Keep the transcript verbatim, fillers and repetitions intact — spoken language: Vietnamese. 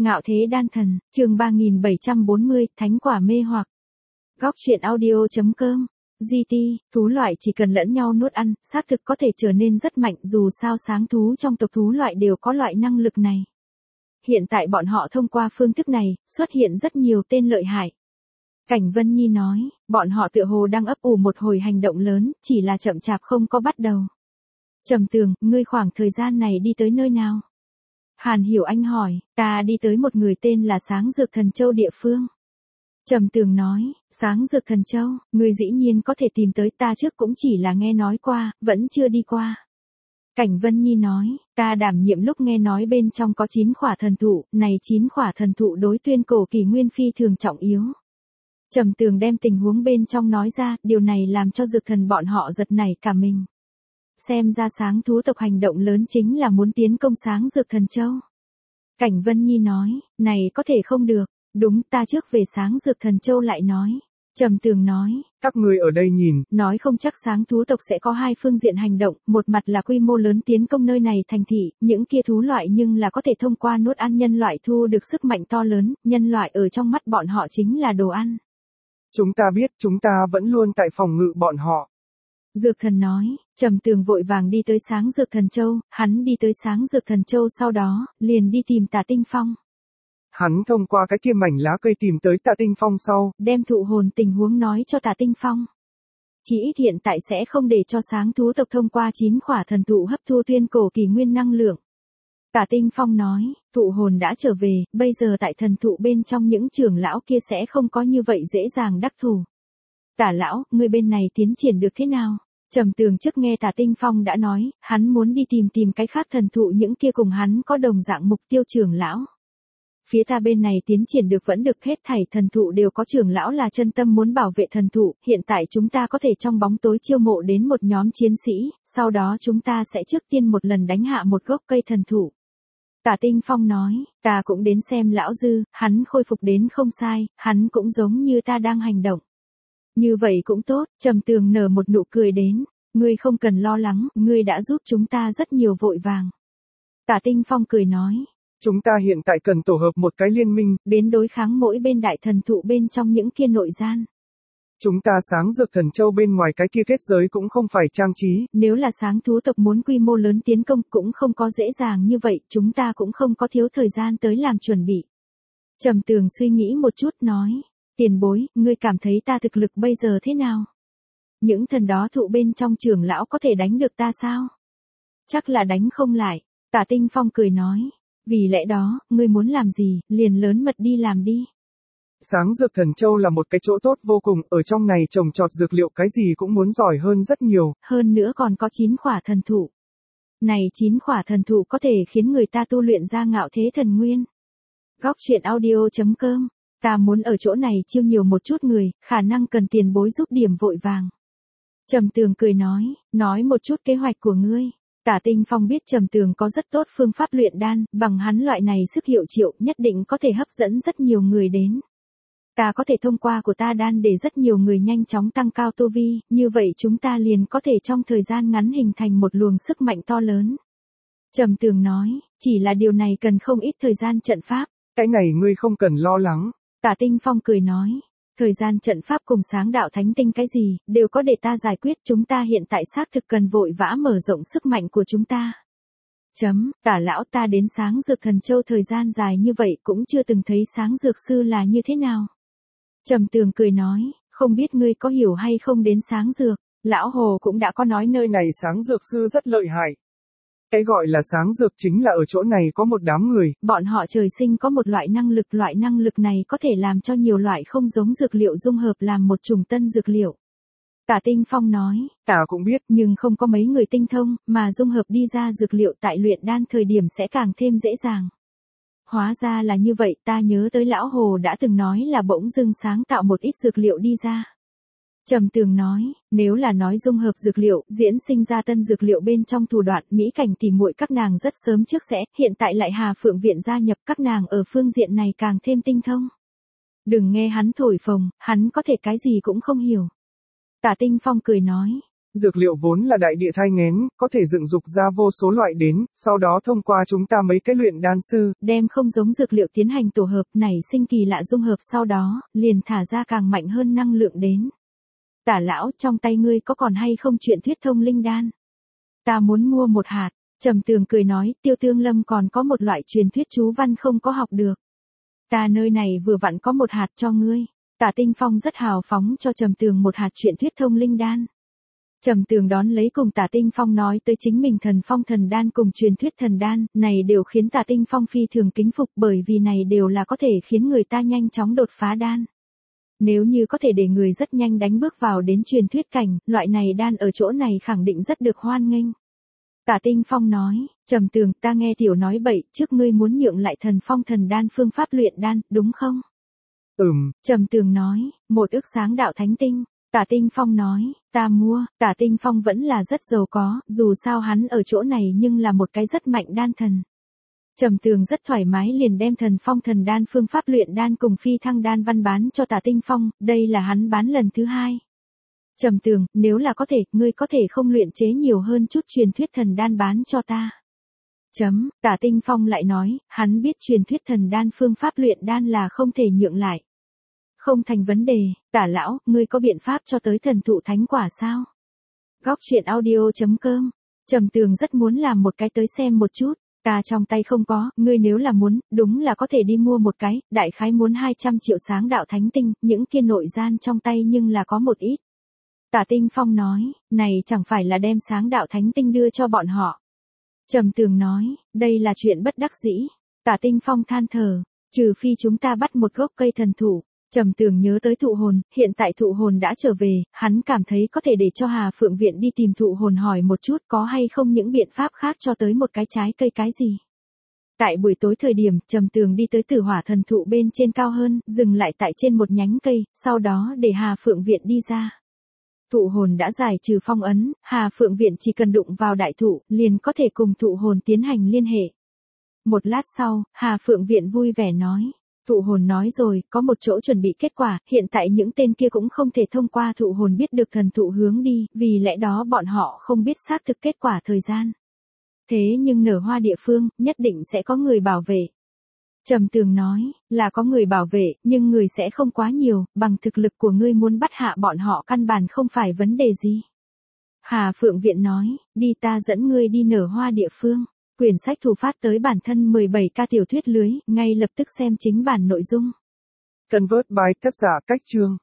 Ngạo thế đan thần, chương ba nghìn bảy trăm bốn mươi, thánh quả mê hoặc. Góc truyện audio.com. giê tê, thú loại chỉ cần lẫn nhau nuốt ăn, xác thực có thể trở nên rất mạnh, dù sao sáng thú trong tộc thú loại đều có loại năng lực này. Hiện tại bọn họ thông qua phương thức này, xuất hiện rất nhiều tên lợi hại. Cảnh Vân Nhi nói, bọn họ tựa hồ đang ấp ủ một hồi hành động lớn, chỉ là chậm chạp không có bắt đầu. Trầm Tường, ngươi khoảng thời gian này đi tới nơi nào? Hàn Hiểu Anh hỏi, ta đi tới một người tên là Sáng Dược Thần Châu địa phương. Trầm Tường nói, Sáng Dược Thần Châu, ngươi dĩ nhiên có thể tìm tới, ta trước cũng chỉ là nghe nói qua, vẫn chưa đi qua. Cảnh Vân Nhi nói, ta đảm nhiệm lúc nghe nói bên trong có chín khỏa thần thụ, này chín khỏa thần thụ đối tuyên cổ kỷ nguyên phi thường trọng yếu. Trầm Tường đem tình huống bên trong nói ra, điều này làm cho dược thần bọn họ giật nảy cả mình. Xem ra sáng thú tộc hành động lớn chính là muốn tiến công Sáng Dược Thần Châu. Cảnh Vân Nhi nói, này có thể không được, đúng, ta trước về Sáng Dược Thần Châu lại nói. Trầm Tường nói, các ngươi ở đây nhìn, nói không chắc sáng thú tộc sẽ có hai phương diện hành động, một mặt là quy mô lớn tiến công nơi này thành thị, những kia thú loại nhưng là có thể thông qua nuốt ăn nhân loại thu được sức mạnh to lớn, nhân loại ở trong mắt bọn họ chính là đồ ăn. Chúng ta biết, chúng ta vẫn luôn tại phòng ngự bọn họ. Dược thần nói, Trầm Tường vội vàng đi tới Sáng Dược Thần Châu, hắn đi tới Sáng Dược Thần Châu sau đó, liền đi tìm Tả Tinh Phong. Hắn thông qua cái kia mảnh lá cây tìm tới Tả Tinh Phong sau, đem thụ hồn tình huống nói cho Tả Tinh Phong. Chỉ ít hiện tại sẽ không để cho sáng thú tộc thông qua chín khỏa thần thụ hấp thu tuyên cổ kỷ nguyên năng lượng. Tả Tinh Phong nói, thụ hồn đã trở về, bây giờ tại thần thụ bên trong những trưởng lão kia sẽ không có như vậy dễ dàng đắc thủ. Tả lão, người bên này tiến triển được thế nào? Trầm Tường trước nghe Tả Tinh Phong đã nói, hắn muốn đi tìm tìm cái khác thần thụ những kia cùng hắn có đồng dạng mục tiêu trưởng lão. Phía ta bên này tiến triển được vẫn được, hết thảy thần thụ đều có trưởng lão là chân tâm muốn bảo vệ thần thụ, hiện tại chúng ta có thể trong bóng tối chiêu mộ đến một nhóm chiến sĩ, sau đó chúng ta sẽ trước tiên một lần đánh hạ một gốc cây thần thụ. Tả Tinh Phong nói, ta cũng đến xem lão dư, hắn khôi phục đến không sai, hắn cũng giống như ta đang hành động. Như vậy cũng tốt, Trầm Tường nở một nụ cười đến, ngươi không cần lo lắng, ngươi đã giúp chúng ta rất nhiều vội vàng. Tả Tinh Phong cười nói, chúng ta hiện tại cần tổ hợp một cái liên minh, đến đối kháng mỗi bên đại thần thụ bên trong những kia nội gian. Chúng ta Sáng Dược Thần Châu bên ngoài cái kia kết giới cũng không phải trang trí. Nếu là sáng thú tộc muốn quy mô lớn tiến công cũng không có dễ dàng như vậy, chúng ta cũng không có thiếu thời gian tới làm chuẩn bị. Trầm Tường suy nghĩ một chút nói, tiền bối, ngươi cảm thấy ta thực lực bây giờ thế nào? Những thần đó thụ bên trong trưởng lão có thể đánh được ta sao? Chắc là đánh không lại. Tả Tinh Phong cười nói, vì lẽ đó, ngươi muốn làm gì, liền lớn mật đi làm đi. Sáng Dược Thần Châu là một cái chỗ tốt vô cùng, ở trong này trồng trọt dược liệu cái gì cũng muốn giỏi hơn rất nhiều. Hơn nữa còn có chín khỏa thần thụ. Này chín khỏa thần thụ có thể khiến người ta tu luyện ra ngạo thế thần nguyên. Góc truyện audio.com, ta muốn ở chỗ này chiêu nhiều một chút người, khả năng cần tiền bối giúp điểm vội vàng. Trầm Tường cười nói, nói một chút kế hoạch của ngươi. Tả Tinh Phong biết Trầm Tường có rất tốt phương pháp luyện đan, bằng hắn loại này sức hiệu triệu nhất định có thể hấp dẫn rất nhiều người đến. Ta có thể thông qua của ta đan để rất nhiều người nhanh chóng tăng cao tu vi, như vậy chúng ta liền có thể trong thời gian ngắn hình thành một luồng sức mạnh to lớn. Trầm Tường nói, chỉ là điều này cần không ít thời gian trận pháp. Cái này ngươi không cần lo lắng. Tả Tinh Phong cười nói, thời gian trận pháp cùng sáng đạo thánh tinh cái gì, đều có để ta giải quyết, chúng ta hiện tại xác thực cần vội vã mở rộng sức mạnh của chúng ta. Chấm, Tả lão, ta đến Sáng Dược Thần Châu thời gian dài như vậy cũng chưa từng thấy Sáng Dược Sư là như thế nào. Trầm Tường cười nói, không biết ngươi có hiểu hay không đến Sáng Dược, lão Hồ cũng đã có nói nơi này Sáng Dược Sư rất lợi hại. Cái gọi là sáng dược chính là ở chỗ này có một đám người. Bọn họ trời sinh có một loại năng lực, loại năng lực này có thể làm cho nhiều loại không giống dược liệu dung hợp làm một chủng tân dược liệu. Tả Tinh Phong nói, ta cũng biết, nhưng không có mấy người tinh thông, mà dung hợp đi ra dược liệu tại luyện đan thời điểm sẽ càng thêm dễ dàng. Hóa ra là như vậy, ta nhớ tới lão Hồ đã từng nói là bỗng dưng sáng tạo một ít dược liệu đi ra. Trầm Tường nói, nếu là nói dung hợp dược liệu, diễn sinh ra tân dược liệu bên trong thủ đoạn, mỹ cảnh tỉ muội các nàng rất sớm trước sẽ, hiện tại lại Hà Phượng Viện gia nhập, các nàng ở phương diện này càng thêm tinh thông. Đừng nghe hắn thổi phồng, hắn có thể cái gì cũng không hiểu. Tả Tinh Phong cười nói, Dược liệu vốn là đại địa thai nghén, có thể dựng dục ra vô số loại đến, sau đó thông qua chúng ta mấy cái luyện đan sư, đem không giống dược liệu tiến hành tổ hợp nảy sinh kỳ lạ dung hợp sau đó, liền thả ra càng mạnh hơn năng lượng đến. Tả lão, trong tay ngươi có còn hay không chuyện thuyết thông linh đan? Ta muốn mua một hạt. Trầm Tường cười nói, Tiêu Tương Lâm còn có một loại truyền thuyết chú văn không có học được. Ta nơi này vừa vặn có một hạt cho ngươi. Tả Tinh Phong rất hào phóng cho Trầm Tường một hạt chuyện thuyết thông linh đan. Trầm Tường đón lấy cùng Tả Tinh Phong nói tới chính mình thần phong thần đan cùng truyền thuyết thần đan, này đều khiến Tả Tinh Phong phi thường kính phục bởi vì này đều là có thể khiến người ta nhanh chóng đột phá đan. Nếu như có thể để người rất nhanh đánh bước vào đến truyền thuyết cảnh, loại này đan ở chỗ này khẳng định rất được hoan nghênh. Tả Tinh Phong nói, Trầm Tường, ta nghe tiểu nói bậy, trước ngươi muốn nhượng lại thần phong thần đan phương pháp luyện đan, đúng không? Ừm. Trầm Tường nói, một ức sáng đạo thánh tinh. Tả Tinh Phong nói, ta mua. Tả Tinh Phong vẫn là rất giàu có, dù sao hắn ở chỗ này nhưng là một cái rất mạnh đan thần. Trầm Tường rất thoải mái liền đem thần phong thần đan phương pháp luyện đan cùng phi thăng đan văn bán cho Tả Tinh Phong, đây là hắn bán lần thứ hai. Trầm Tường, nếu là có thể, ngươi có thể không luyện chế nhiều hơn chút truyền thuyết thần đan bán cho ta. Chấm, Tả Tinh Phong lại nói, hắn biết truyền thuyết thần đan phương pháp luyện đan là không thể nhượng lại. Không thành vấn đề, Tả lão, ngươi có biện pháp cho tới thần thụ thánh quả sao? Góc truyện audio chấm com. Trầm Tường rất muốn làm một cái tới xem một chút. Ta trong tay không có, ngươi nếu là muốn, đúng là có thể đi mua một cái, đại khái muốn hai trăm triệu sáng đạo thánh tinh, những kia nội gian trong tay nhưng là có một ít. Tả Tinh Phong nói, này chẳng phải là đem sáng đạo thánh tinh đưa cho bọn họ. Trầm Tường nói, đây là chuyện bất đắc dĩ. Tả Tinh Phong than thở, trừ phi chúng ta bắt một gốc cây thần thụ. Trầm Tường nhớ tới thụ hồn, hiện tại thụ hồn đã trở về, hắn cảm thấy có thể để cho Hà Phượng Viện đi tìm thụ hồn hỏi một chút có hay không những biện pháp khác cho tới một cái trái cây cái gì. Tại buổi tối thời điểm, Trầm Tường đi tới Tử Hỏa thần thụ bên trên cao hơn, dừng lại tại trên một nhánh cây, sau đó để Hà Phượng Viện đi ra. Thụ hồn đã giải trừ phong ấn, Hà Phượng Viện chỉ cần đụng vào đại thụ, liền có thể cùng thụ hồn tiến hành liên hệ. Một lát sau, Hà Phượng Viện vui vẻ nói. Thụ hồn nói rồi, có một chỗ chuẩn bị kết quả, hiện tại những tên kia cũng không thể thông qua thụ hồn biết được thần thụ hướng đi, vì lẽ đó bọn họ không biết xác thực kết quả thời gian. Thế nhưng nở hoa địa phương, nhất định sẽ có người bảo vệ. Trầm Tường nói, là có người bảo vệ, nhưng người sẽ không quá nhiều, bằng thực lực của ngươi muốn bắt hạ bọn họ căn bản không phải vấn đề gì. Hà Phượng Viện nói, đi ta dẫn ngươi đi nở hoa địa phương. Quyển sách thủ phát tới bản thân mười bảy ca tiểu thuyết lưới, ngay lập tức xem chính bản nội dung. Convert by tác giả Cách Chương.